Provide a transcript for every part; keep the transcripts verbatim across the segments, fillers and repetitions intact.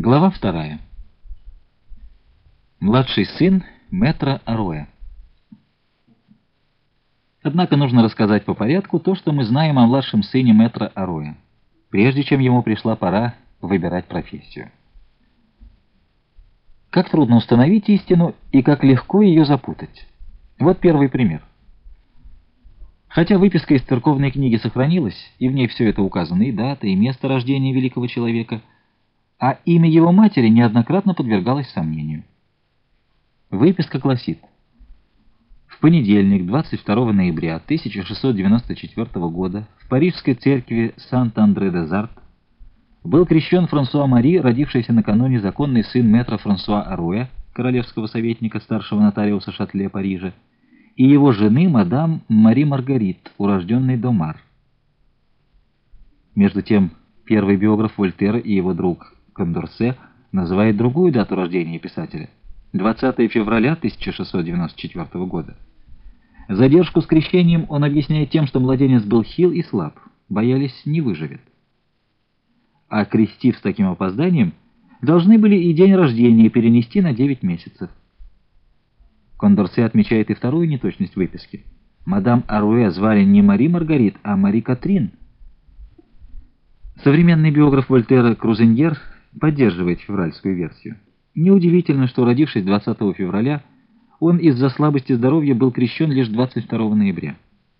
Глава вторая. Младший сын мэтра Ароя. Однако нужно рассказать по порядку то, что мы знаем о младшем сыне мэтра Ароя, прежде чем ему пришла пора выбирать профессию. Как трудно установить истину и как легко ее запутать. Вот первый пример. Хотя выписка из церковной книги сохранилась, и в ней все это указано, и дата, и место рождения великого человека, а имя его матери неоднократно подвергалось сомнению. Выписка гласит: в понедельник, двадцать второго ноября тысяча шестьсот девяносто четвёртого года, в парижской церкви Сант-Андре-де-Зарт был крещен Франсуа Мари, родившийся накануне законный сын мэтра Франсуа Аруэ, королевского советника старшего нотариуса Шатле Парижа, и его жены мадам Мари Маргарит, урожденной Домар. Между тем, первый биограф Вольтера и его друг Кондорсе называет другую дату рождения писателя — двадцатое февраля тысяча шестьсот девяносто четвёртого года. Задержку с крещением он объясняет тем, что младенец был хил и слаб, боялись, не выживет. А крестив с таким опозданием, должны были и день рождения перенести на девять месяцев. Кондорсе отмечает и вторую неточность выписки. Мадам Аруэ звали не Мари Маргарит, а Мари Катрин. Современный биограф Вольтера Крузеньер поддерживает февральскую версию. Неудивительно, что, родившись двадцатого февраля, он из-за слабости здоровья был крещен лишь двадцать второго ноября.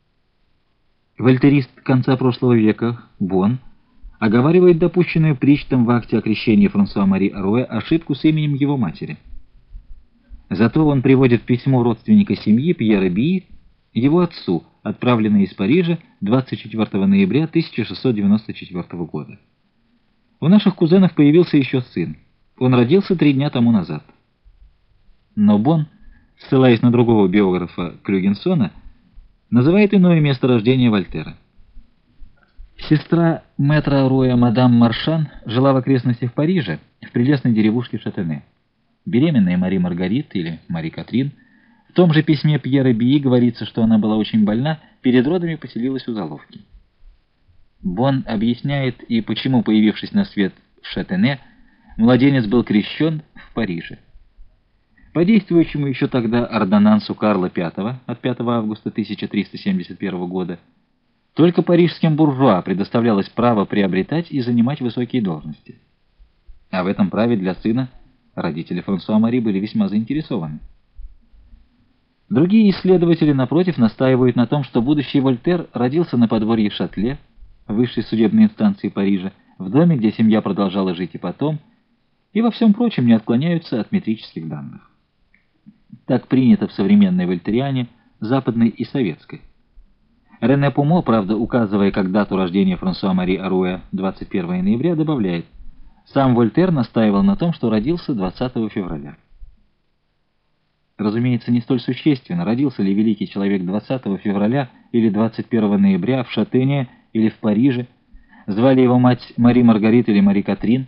Вольтерист конца прошлого века Бон оговаривает допущенную Причтом в акте о крещении Франсуа Мари Аруэ ошибку с именем его матери. Зато он приводит письмо родственника семьи Пьера Бии его отцу, отправленное из Парижа двадцать четвёртого ноября тысяча шестьсот девяносто четвёртого года. У наших кузенов появился еще сын. Он родился три дня тому назад. Но Бон, ссылаясь на другого биографа Клюгенсона, называет иное место рождения Вольтера. Сестра мэтра Аруэ, мадам Маршан, жила в окрестностях Парижа, в прелестной деревушке Шатене. Беременная Мари Маргарит или Мари Катрин. В том же письме Пьера Бии говорится, что она была очень больна, перед родами поселилась у Заловки. Бон объясняет и почему, появившись на свет в Шатене, младенец был крещен в Париже. По действующему еще тогда ордонансу Карла Пятого от пятого августа тысяча триста семьдесят первого года только парижским буржуа предоставлялось право приобретать и занимать высокие должности. А в этом праве для сына родители Франсуа Мари были весьма заинтересованы. Другие исследователи, напротив, настаивают на том, что будущий Вольтер родился на подворье Шатле, высшей судебной инстанции Парижа, в доме, где семья продолжала жить и потом, и во всем прочем не отклоняются от метрических данных. Так принято в современной вольтериане, западной и советской. Рене Пумо, правда, указывая как дату рождения Франсуа Мари Аруэ двадцать первого ноября, добавляет: сам Вольтер настаивал на том, что родился двадцатого февраля. Разумеется, не столь существенно, родился ли великий человек двадцатого февраля или двадцать первого ноября в Шатене или в Париже, звали его мать Мари Маргарит или Мари Катрин.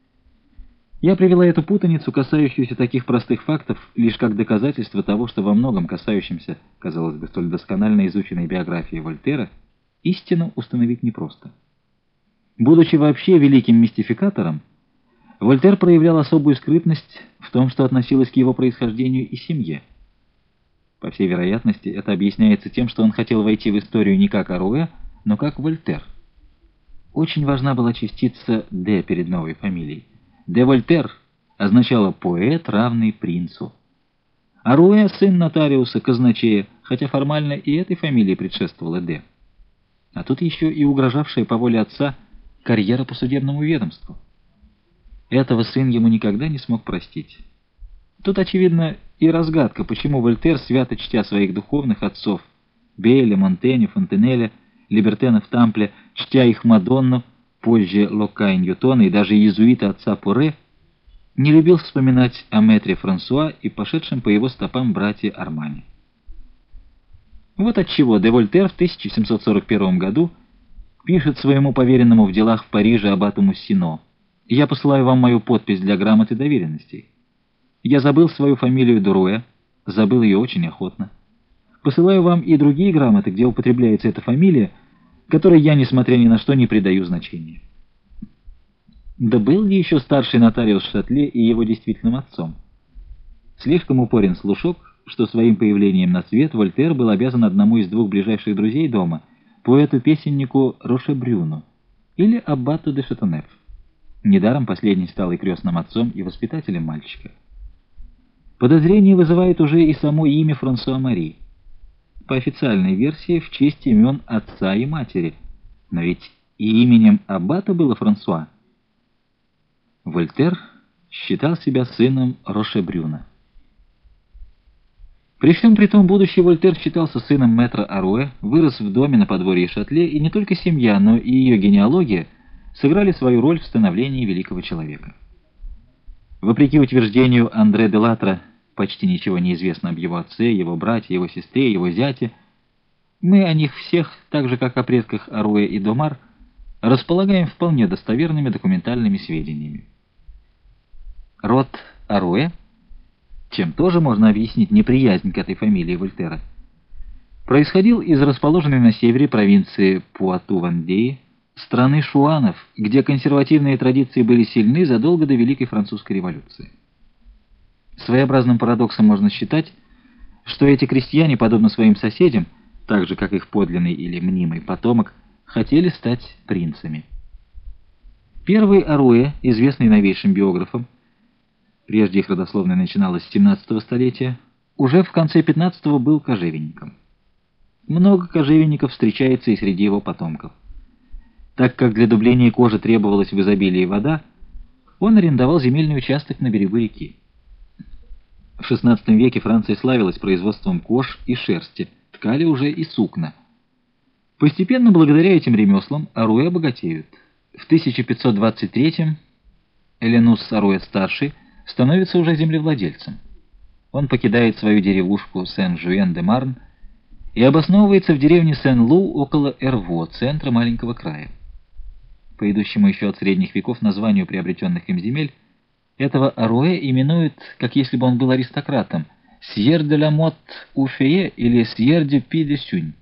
Я привела эту путаницу, касающуюся таких простых фактов, лишь как доказательство того, что во многом касающемся, казалось бы, столь досконально изученной биографии Вольтера, истину установить непросто. Будучи вообще великим мистификатором, Вольтер проявлял особую скрытность в том, что относилось к его происхождению и семье. По всей вероятности, это объясняется тем, что он хотел войти в историю не как Аруэ, но как Вольтер. Очень важна была частица «де» перед новой фамилией. «Де Вольтер» означало «поэт, равный принцу». Аруэ — сын нотариуса, казначея, хотя формально и этой фамилии предшествовала «де». А тут еще и угрожавшая по воле отца карьера по судебному ведомству. Этого сын ему никогда не смог простить. Тут, очевидно, и разгадка, почему Вольтер, свято чтя своих духовных отцов Бейля, Монтэня, Фонтенеля, Либертена в Тампле, чтя их Мадонну, позже Лока и Ньютона и даже иезуита отца Поре, не любил вспоминать о мэтре Франсуа и пошедшем по его стопам братья Армани. Вот отчего де Вольтер в тысяча семьсот сорок первом году пишет своему поверенному в делах в Париже аббату Муссино: «Я посылаю вам мою подпись для грамоты доверенностей. Я забыл свою фамилию Дуруэ, забыл ее очень охотно. Посылаю вам и другие грамоты, где употребляется эта фамилия, которой я, несмотря ни на что, не придаю значения». Да был ли еще старший нотариус Шатле и его действительным отцом? Слишком упорен слушок, что своим появлением на свет Вольтер был обязан одному из двух ближайших друзей дома, поэту-песеннику Рошебрюну или аббату де Шатонеф. Недаром последний стал и крестным отцом, и воспитателем мальчика. Подозрение вызывает уже и само имя Франсуа Мари. По официальной версии, в честь имен отца и матери. Но ведь и именем аббата было Франсуа. Вольтер считал себя сыном Рошебрюна. При всем при том, будущий Вольтер считался сыном мэтра Аруэ, вырос в доме на подворье Шатле, и не только семья, но и ее генеалогия сыграли свою роль в становлении великого человека. Вопреки утверждению Андре де Латра, почти ничего не известно об его отце, его брате, его сестре, его зяте. Мы о них всех, так же как о предках Аруэ и Домар, располагаем вполне достоверными документальными сведениями. Род Аруэ, чем тоже можно объяснить неприязнь к этой фамилии Вольтера, происходил из расположенной на севере провинции Пуату-Вандеи, страны шуанов, где консервативные традиции были сильны задолго до Великой Французской революции. Своеобразным парадоксом можно считать, что эти крестьяне, подобно своим соседям, так же как их подлинный или мнимый потомок, хотели стать принцами. Первый Аруэ, известный новейшим биографам, прежде их родословная начиналась с семнадцатого столетия, уже в конце пятнадцатого был кожевенником. Много кожевенников встречается и среди его потомков. Так как для дубления кожи требовалась в изобилии вода, он арендовал земельный участок на берегу реки. В шестнадцатом веке Франция славилась производством кож и шерсти, ткали уже и сукна. Постепенно, благодаря этим ремеслам, Аруэ богатеют. В тысяча пятьсот двадцать третьем Эленус Аруэ-старший становится уже землевладельцем. Он покидает свою деревушку Сен-Жуэн-де-Марн и обосновывается в деревне Сен-Лу около Эрво, центра маленького края. По идущему еще от средних веков названию приобретенных им земель, этого Аруэ именуют, как если бы он был аристократом, «Сьер де ла Мот Уфее» или «Сьер де Пи де Сюнь».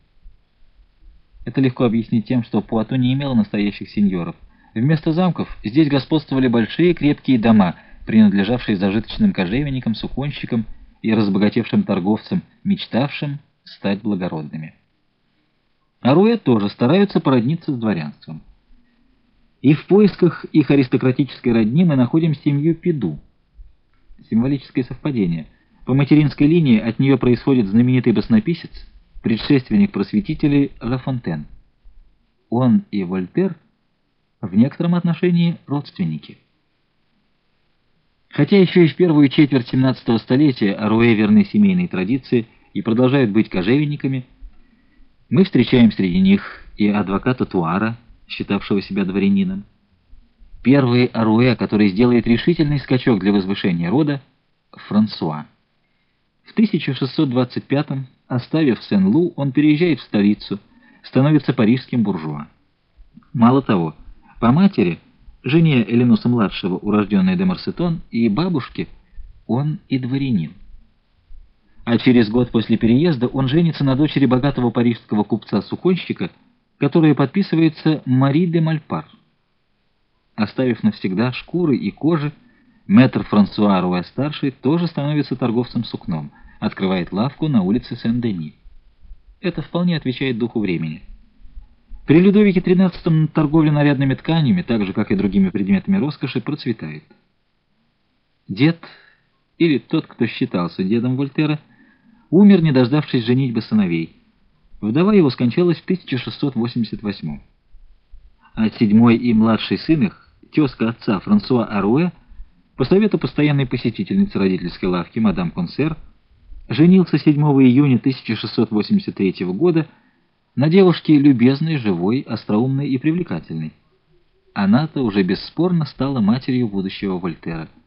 Это легко объяснить тем, что Пуату не имело настоящих сеньоров. Вместо замков здесь господствовали большие крепкие дома, принадлежавшие зажиточным кожевенникам, суконщикам и разбогатевшим торговцам, мечтавшим стать благородными. Аруэ тоже стараются породниться с дворянством. И в поисках их аристократической родни мы находим семью Пиду. Символическое совпадение. По материнской линии от нее происходит знаменитый баснописец, предшественник просветителей Ла Фонтен. Он и Вольтер в некотором отношении родственники. Хотя еще и в первую четверть семнадцатого столетия Аруэ верны семейной традиции и продолжают быть кожевенниками, мы встречаем среди них и адвоката Туара, считавшего себя дворянином. Первый Аруэ, который сделает решительный скачок для возвышения рода, Франсуа. В тысяча шестьсот двадцать пятом, оставив Сен-Лу, он переезжает в столицу, становится парижским буржуа. Мало того, по матери, жене Эленуса-младшего, урожденной де Марсетон, и бабушке, он и дворянин. А через год после переезда он женится на дочери богатого парижского купца-суконщика, которая подписывается Мари де Мальпар. Оставив навсегда шкуры и кожи, мэтр Франсуа Аруэ-старший тоже становится торговцем сукном, открывает лавку на улице Сен-Дени. Это вполне отвечает духу времени. При Людовике тринадцатом торговля нарядными тканями, так же как и другими предметами роскоши, процветает. Дед, или тот, кто считался дедом Вольтера, умер, не дождавшись женитьбы сыновей. Вдова его скончалась в тысяча шестьсот восемьдесят восьмом. А седьмой и младший сын их, тезка отца Франсуа Аруэ, по совету постоянной посетительницы родительской лавки мадам Консер, женился седьмого июня тысяча шестьсот восемьдесят третьего года на девушке любезной, живой, остроумной и привлекательной. Она-то уже бесспорно стала матерью будущего Вольтера.